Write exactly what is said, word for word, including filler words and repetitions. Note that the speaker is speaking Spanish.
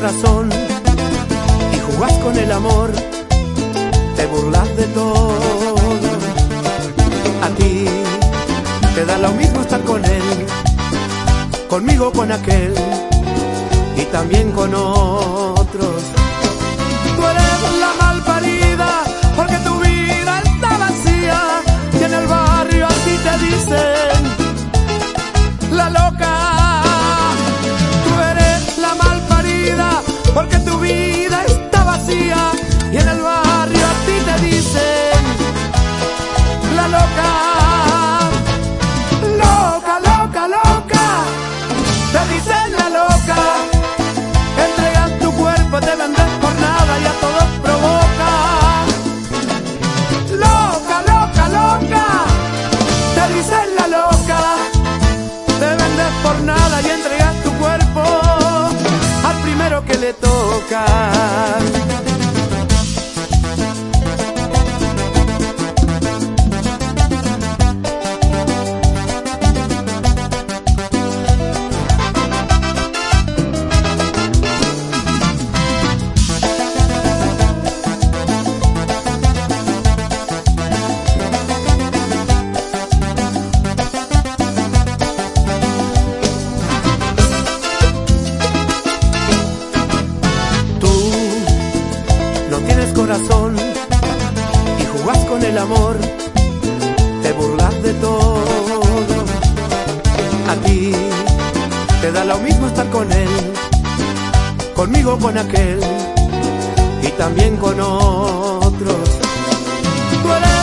corazón y jugás con el amor, te burlas de todo. A ti te da lo mismo estar con él, conmigo, con aquel y también con otros. Tú eres la malparida porque tu vida está vacía y en el barrio así te dicen la loca. Tú eres la malparida porque tu vida está vacía y en el barrio a ti te dicen la loca. Loca, loca, loca, te dicen la loca. Entregas tu cuerpo, te vendes por nada y a todos provoca. Loca, loca, loca, te dicen la loca. Te vendes por nada y entregas tu cuerpo al primero que le toca. Corazón y jugás con el amor, te burlas de todo. A ti te da lo mismo estar con él, conmigo, con aquel y también con otros. Tú eres